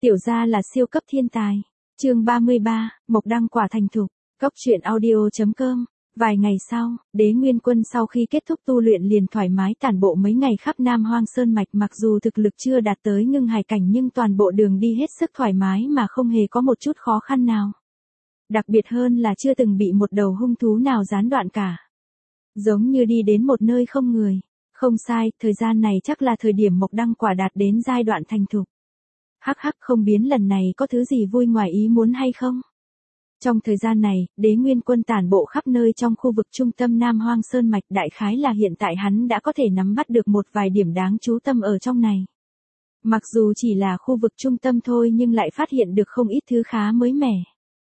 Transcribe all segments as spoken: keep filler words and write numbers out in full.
Tiểu gia là siêu cấp thiên tài. Chương ba mươi ba, Mộc Đăng quả thành thục. Cốc truyện audio chấm com. Vài ngày sau, Đế Nguyên Quân sau khi kết thúc tu luyện liền thoải mái tản bộ mấy ngày khắp Nam Hoang Sơn Mạch, mặc dù thực lực chưa đạt tới ngưng hải cảnh nhưng toàn bộ đường đi hết sức thoải mái mà không hề có một chút khó khăn nào. Đặc biệt hơn là chưa từng bị một đầu hung thú nào gián đoạn cả. Giống như đi đến một nơi không người. Không sai, thời gian này chắc là thời điểm Mộc Đăng quả đạt đến giai đoạn thành thục. Hắc hắc, không biến lần này có thứ gì vui ngoài ý muốn hay không? Trong thời gian này, Đế Nguyên Quân tản bộ khắp nơi trong khu vực trung tâm Nam Hoang Sơn Mạch, đại khái là hiện tại hắn đã có thể nắm bắt được một vài điểm đáng chú tâm ở trong này. Mặc dù chỉ là khu vực trung tâm thôi nhưng lại phát hiện được không ít thứ khá mới mẻ.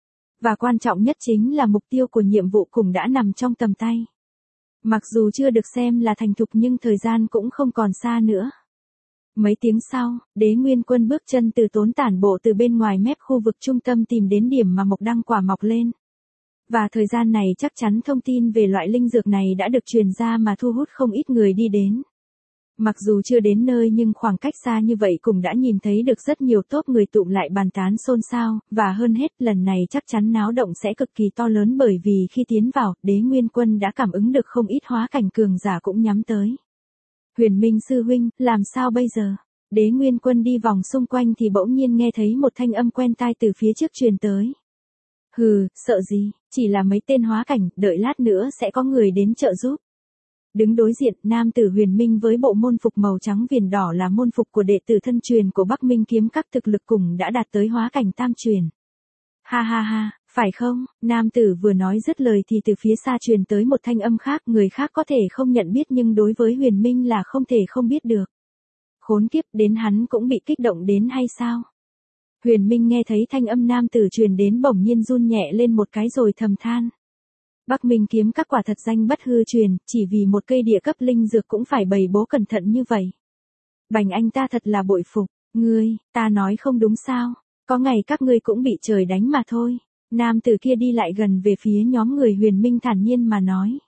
Và quan trọng nhất chính là mục tiêu của nhiệm vụ cũng đã nằm trong tầm tay. Mặc dù chưa được xem là thành thục nhưng thời gian cũng không còn xa nữa. Mấy tiếng sau, Đế Nguyên Quân bước chân từ tốn tản bộ từ bên ngoài mép khu vực trung tâm tìm đến điểm mà Mộc Đăng quả mọc lên. Và thời gian này chắc chắn thông tin về loại linh dược này đã được truyền ra mà thu hút không ít người đi đến. Mặc dù chưa đến nơi nhưng khoảng cách xa như vậy cũng đã nhìn thấy được rất nhiều tốp người tụm lại bàn tán xôn xao, và hơn hết lần này chắc chắn náo động sẽ cực kỳ to lớn bởi vì khi tiến vào, Đế Nguyên Quân đã cảm ứng được không ít hóa cảnh cường giả cũng nhắm tới. Huyền Minh sư huynh, làm sao bây giờ? Đế Nguyên Quân đi vòng xung quanh thì bỗng nhiên nghe thấy một thanh âm quen tai từ phía trước truyền tới. Hừ, sợ gì, chỉ là mấy tên hóa cảnh, đợi lát nữa sẽ có người đến trợ giúp. Đứng đối diện, nam tử Huyền Minh với bộ môn phục màu trắng viền đỏ là môn phục của đệ tử thân truyền của Bắc Minh kiếm các, thực lực cùng đã đạt tới hóa cảnh tam truyền. Ha ha ha, phải không? Nam tử vừa nói dứt lời thì từ phía xa truyền tới một thanh âm khác, người khác có thể không nhận biết nhưng đối với Huyền Minh là không thể không biết được. Khốn kiếp, đến hắn cũng bị kích động đến hay sao? Huyền Minh nghe thấy thanh âm nam tử truyền đến bỗng nhiên run nhẹ lên một cái rồi thầm than. Bắc Minh kiếm các quả thật danh bất hư truyền, chỉ vì một cây địa cấp linh dược cũng phải bày bố cẩn thận như vậy. Bành anh ta thật là bội phục, ngươi, ta nói không đúng sao, có ngày các ngươi cũng bị trời đánh mà thôi. Nam tử kia đi lại gần về phía nhóm người Huyền Minh thản nhiên mà nói.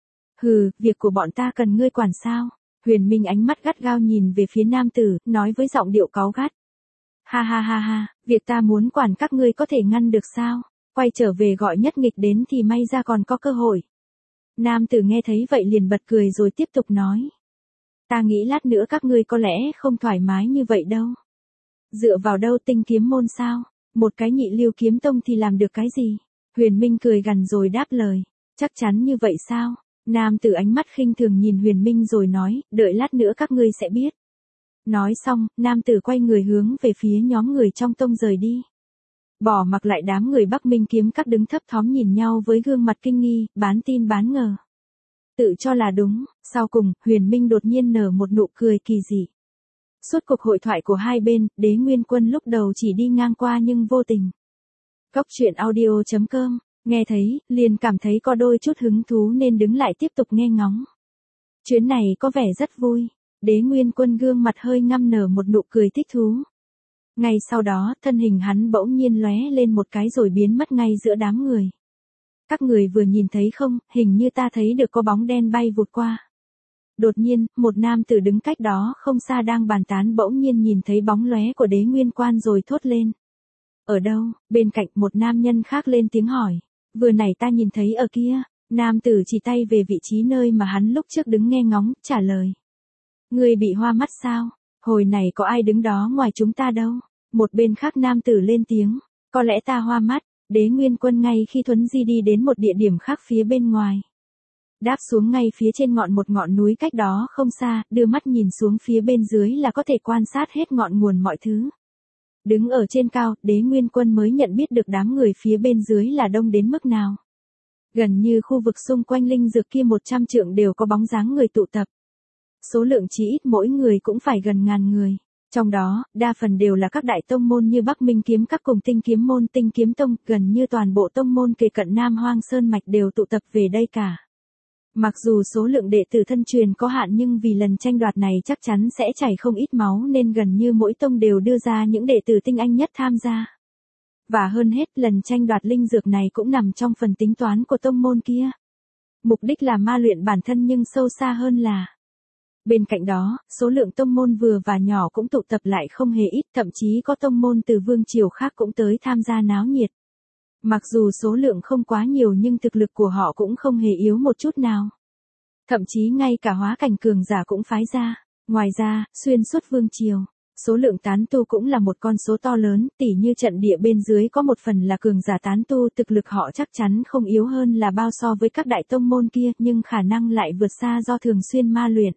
Hừ, việc của bọn ta cần ngươi quản sao? Huyền Minh ánh mắt gắt gao nhìn về phía nam tử, nói với giọng điệu cáu gắt. Ha ha ha ha, việc ta muốn quản các ngươi có thể ngăn được sao? Quay trở về gọi Nhất Nghịch đến thì may ra còn có cơ hội. Nam tử nghe thấy vậy liền bật cười rồi tiếp tục nói. Ta nghĩ lát nữa các ngươi có lẽ không thoải mái như vậy đâu. Dựa vào đâu tinh kiếm môn sao? Một cái nhị lưu kiếm tông thì làm được cái gì? Huyền Minh cười gằn rồi đáp lời. Chắc chắn như vậy sao? Nam tử ánh mắt khinh thường nhìn Huyền Minh rồi nói, đợi lát nữa các ngươi sẽ biết. Nói xong, nam tử quay người hướng về phía nhóm người trong tông rời đi. Bỏ mặc lại đám người Bắc Minh kiếm các đứng thấp thóm nhìn nhau với gương mặt kinh nghi, bán tin bán ngờ. Tự cho là đúng, sau cùng, Huyền Minh đột nhiên nở một nụ cười kỳ dị. Suốt cuộc hội thoại của hai bên, Đế Nguyên Quân lúc đầu chỉ đi ngang qua nhưng vô tình. Cốc truyện audio chấm com, nghe thấy, liền cảm thấy có đôi chút hứng thú nên đứng lại tiếp tục nghe ngóng. Chuyến này có vẻ rất vui, Đế Nguyên Quân gương mặt hơi ngăm nở một nụ cười thích thú. Ngay sau đó, thân hình hắn bỗng nhiên lóe lên một cái rồi biến mất ngay giữa đám người. Các người vừa nhìn thấy không, hình như ta thấy được có bóng đen bay vụt qua. Đột nhiên, một nam tử đứng cách đó không xa đang bàn tán bỗng nhiên nhìn thấy bóng lóe của Đế Nguyên Quân rồi thốt lên. Ở đâu? Bên cạnh một nam nhân khác lên tiếng hỏi. Vừa nãy ta nhìn thấy ở kia. Nam tử chỉ tay về vị trí nơi mà hắn lúc trước đứng nghe ngóng, trả lời. Ngươi bị hoa mắt sao? Hồi này có ai đứng đó ngoài chúng ta đâu? Một bên khác nam tử lên tiếng. Có lẽ ta hoa mắt. Đế Nguyên Quân ngay khi thuấn di đi đến một địa điểm khác phía bên ngoài. Đáp xuống ngay phía trên ngọn một ngọn núi cách đó không xa, đưa mắt nhìn xuống phía bên dưới là có thể quan sát hết ngọn nguồn mọi thứ. Đứng ở trên cao, Đế Nguyên Quân mới nhận biết được đám người phía bên dưới là đông đến mức nào. Gần như khu vực xung quanh linh dược kia một trăm trượng đều có bóng dáng người tụ tập. Số lượng chỉ ít mỗi người cũng phải gần ngàn người. Trong đó, đa phần đều là các đại tông môn như Bắc Minh kiếm các cùng Tinh kiếm môn, Tinh kiếm tông, gần như toàn bộ tông môn kề cận Nam Hoang Sơn Mạch đều tụ tập về đây cả. Mặc dù số lượng đệ tử thân truyền có hạn nhưng vì lần tranh đoạt này chắc chắn sẽ chảy không ít máu nên gần như mỗi tông đều đưa ra những đệ tử tinh anh nhất tham gia. Và hơn hết, lần tranh đoạt linh dược này cũng nằm trong phần tính toán của tông môn kia. Mục đích là ma luyện bản thân nhưng sâu xa hơn là Bên cạnh đó, số lượng tông môn vừa và nhỏ cũng tụ tập lại không hề ít, thậm chí có tông môn từ vương triều khác cũng tới tham gia náo nhiệt. Mặc dù số lượng không quá nhiều nhưng thực lực của họ cũng không hề yếu một chút nào. Thậm chí ngay cả hóa cảnh cường giả cũng phái ra. Ngoài ra, xuyên suốt vương triều, số lượng tán tu cũng là một con số to lớn, tỉ như trận địa bên dưới có một phần là cường giả tán tu, thực lực họ chắc chắn không yếu hơn là bao so với các đại tông môn kia, nhưng khả năng lại vượt xa do thường xuyên ma luyện.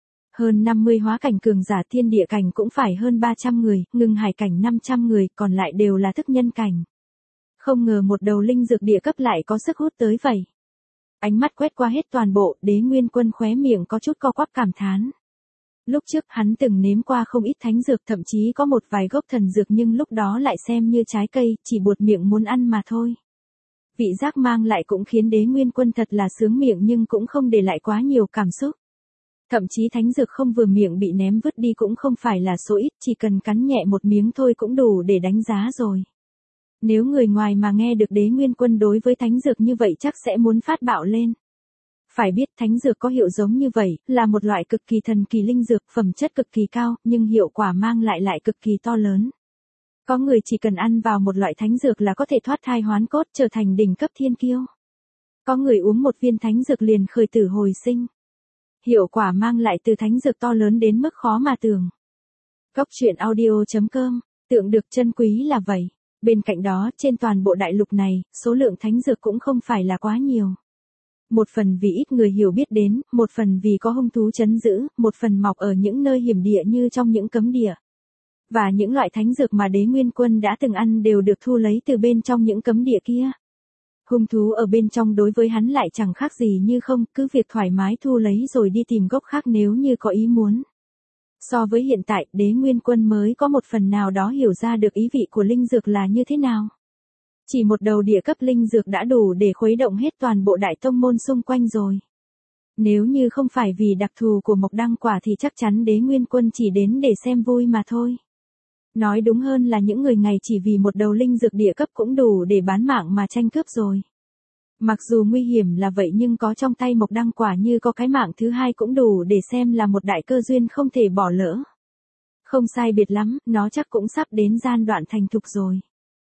Hơn năm mươi hóa cảnh cường giả thiên địa cảnh cũng phải hơn ba trăm người, ngưng hải cảnh năm trăm người, còn lại đều là thức nhân cảnh. Không ngờ một đầu linh dược địa cấp lại có sức hút tới vậy. Ánh mắt quét qua hết toàn bộ, Đế Nguyên Quân khóe miệng có chút co quắp cảm thán. Lúc trước hắn từng nếm qua không ít thánh dược, thậm chí có một vài gốc thần dược, nhưng lúc đó lại xem như trái cây, chỉ buột miệng muốn ăn mà thôi. Vị giác mang lại cũng khiến Đế Nguyên Quân thật là sướng miệng nhưng cũng không để lại quá nhiều cảm xúc. Thậm chí thánh dược không vừa miệng bị ném vứt đi cũng không phải là số ít, chỉ cần cắn nhẹ một miếng thôi cũng đủ để đánh giá rồi. Nếu người ngoài mà nghe được Đế Nguyên Quân đối với thánh dược như vậy chắc sẽ muốn phát bạo lên. Phải biết thánh dược có hiệu giống như vậy, là một loại cực kỳ thần kỳ linh dược, phẩm chất cực kỳ cao, nhưng hiệu quả mang lại lại cực kỳ to lớn. Có người chỉ cần ăn vào một loại thánh dược là có thể thoát thai hoán cốt, trở thành đỉnh cấp thiên kiêu. Có người uống một viên thánh dược liền khởi tử hồi sinh. Hiệu quả mang lại từ thánh dược to lớn đến mức khó mà tưởng. Cốc truyện audio chấm com, tượng được chân quý là vậy. Bên cạnh đó, trên toàn bộ đại lục này, số lượng thánh dược cũng không phải là quá nhiều. Một phần vì ít người hiểu biết đến, một phần vì có hung thú trấn giữ, một phần mọc ở những nơi hiểm địa như trong những cấm địa. Và những loại thánh dược mà Đế Nguyên Quân đã từng ăn đều được thu lấy từ bên trong những cấm địa kia. Hung thú ở bên trong đối với hắn lại chẳng khác gì như không, cứ việc thoải mái thu lấy rồi đi tìm gốc khác nếu như có ý muốn. So với hiện tại, Đế Nguyên Quân mới có một phần nào đó hiểu ra được ý vị của linh dược là như thế nào. Chỉ một đầu địa cấp linh dược đã đủ để khuấy động hết toàn bộ đại tông môn xung quanh rồi. Nếu như không phải vì đặc thù của mộc đăng quả thì chắc chắn Đế Nguyên Quân chỉ đến để xem vui mà thôi. Nói đúng hơn là những người ngày chỉ vì một đầu linh dược địa cấp cũng đủ để bán mạng mà tranh cướp rồi. Mặc dù nguy hiểm là vậy nhưng có trong tay mộc đăng quả như có cái mạng thứ hai cũng đủ để xem là một đại cơ duyên không thể bỏ lỡ. Không sai biệt lắm, nó chắc cũng sắp đến giai đoạn thành thục rồi.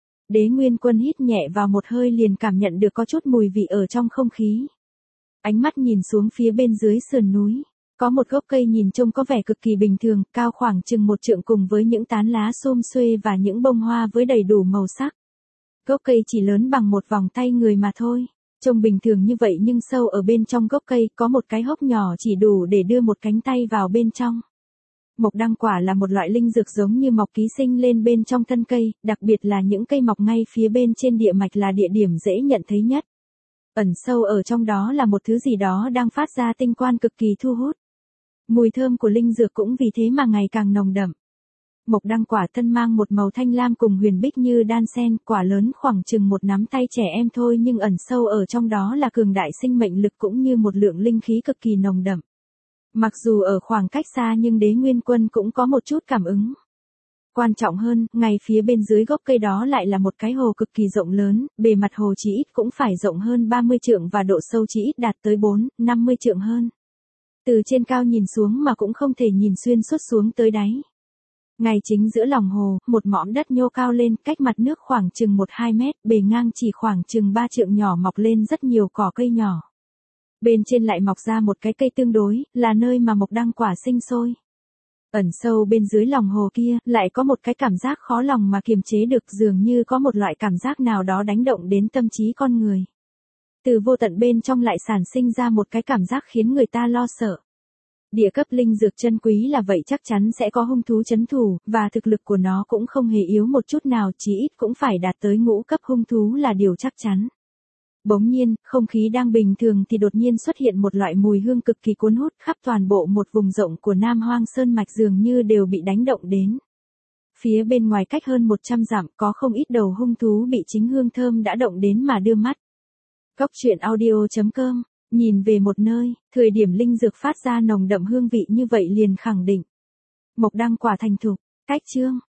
Đế Nguyên Quân hít nhẹ vào một hơi liền cảm nhận được có chút mùi vị ở trong không khí. Ánh mắt nhìn xuống phía bên dưới sườn núi. Có một gốc cây nhìn trông có vẻ cực kỳ bình thường, cao khoảng chừng một trượng cùng với những tán lá xum xuê và những bông hoa với đầy đủ màu sắc. Gốc cây chỉ lớn bằng một vòng tay người mà thôi. Trông bình thường như vậy nhưng sâu ở bên trong gốc cây có một cái hốc nhỏ chỉ đủ để đưa một cánh tay vào bên trong. Mộc đăng quả là một loại linh dược giống như mọc ký sinh lên bên trong thân cây, đặc biệt là những cây mọc ngay phía bên trên địa mạch là địa điểm dễ nhận thấy nhất. Ẩn sâu ở trong đó là một thứ gì đó đang phát ra tinh quang cực kỳ thu hút. Mùi thơm của linh dược cũng vì thế mà ngày càng nồng đậm. Mộc đăng quả thân mang một màu thanh lam cùng huyền bích như đan sen, quả lớn khoảng chừng một nắm tay trẻ em thôi nhưng ẩn sâu ở trong đó là cường đại sinh mệnh lực cũng như một lượng linh khí cực kỳ nồng đậm. Mặc dù ở khoảng cách xa nhưng Đế Nguyên Quân cũng có một chút cảm ứng. Quan trọng hơn, ngay phía bên dưới gốc cây đó lại là một cái hồ cực kỳ rộng lớn, bề mặt hồ chỉ ít cũng phải rộng hơn ba mươi trượng và độ sâu chỉ ít đạt tới bốn, năm mươi trượng hơn. Từ trên cao nhìn xuống mà cũng không thể nhìn xuyên suốt xuống tới đáy. Ngay chính giữa lòng hồ, một mỏm đất nhô cao lên, cách mặt nước khoảng chừng một hai mét, bề ngang chỉ khoảng chừng ba trượng nhỏ mọc lên rất nhiều cỏ cây nhỏ. Bên trên lại mọc ra một cái cây tương đối, là nơi mà mộc đăng quả sinh sôi. Ẩn sâu bên dưới lòng hồ kia, lại có một cái cảm giác khó lòng mà kiềm chế được, dường như có một loại cảm giác nào đó đánh động đến tâm trí con người. Từ vô tận bên trong lại sản sinh ra một cái cảm giác khiến người ta lo sợ. Địa cấp linh dược chân quý là vậy chắc chắn sẽ có hung thú trấn thủ, và thực lực của nó cũng không hề yếu một chút nào, chí ít cũng phải đạt tới ngũ cấp hung thú là điều chắc chắn. Bỗng nhiên, không khí đang bình thường thì đột nhiên xuất hiện một loại mùi hương cực kỳ cuốn hút, khắp toàn bộ một vùng rộng của Nam Hoang Sơn Mạch dường như đều bị đánh động đến. Phía bên ngoài cách hơn một trăm dặm có không ít đầu hung thú bị chính hương thơm đã động đến mà đưa mắt. Cốc truyện audio chấm com, nhìn về một nơi, thời điểm linh dược phát ra nồng đậm hương vị như vậy liền khẳng định. Mộc đăng quả thành thục, cách chương.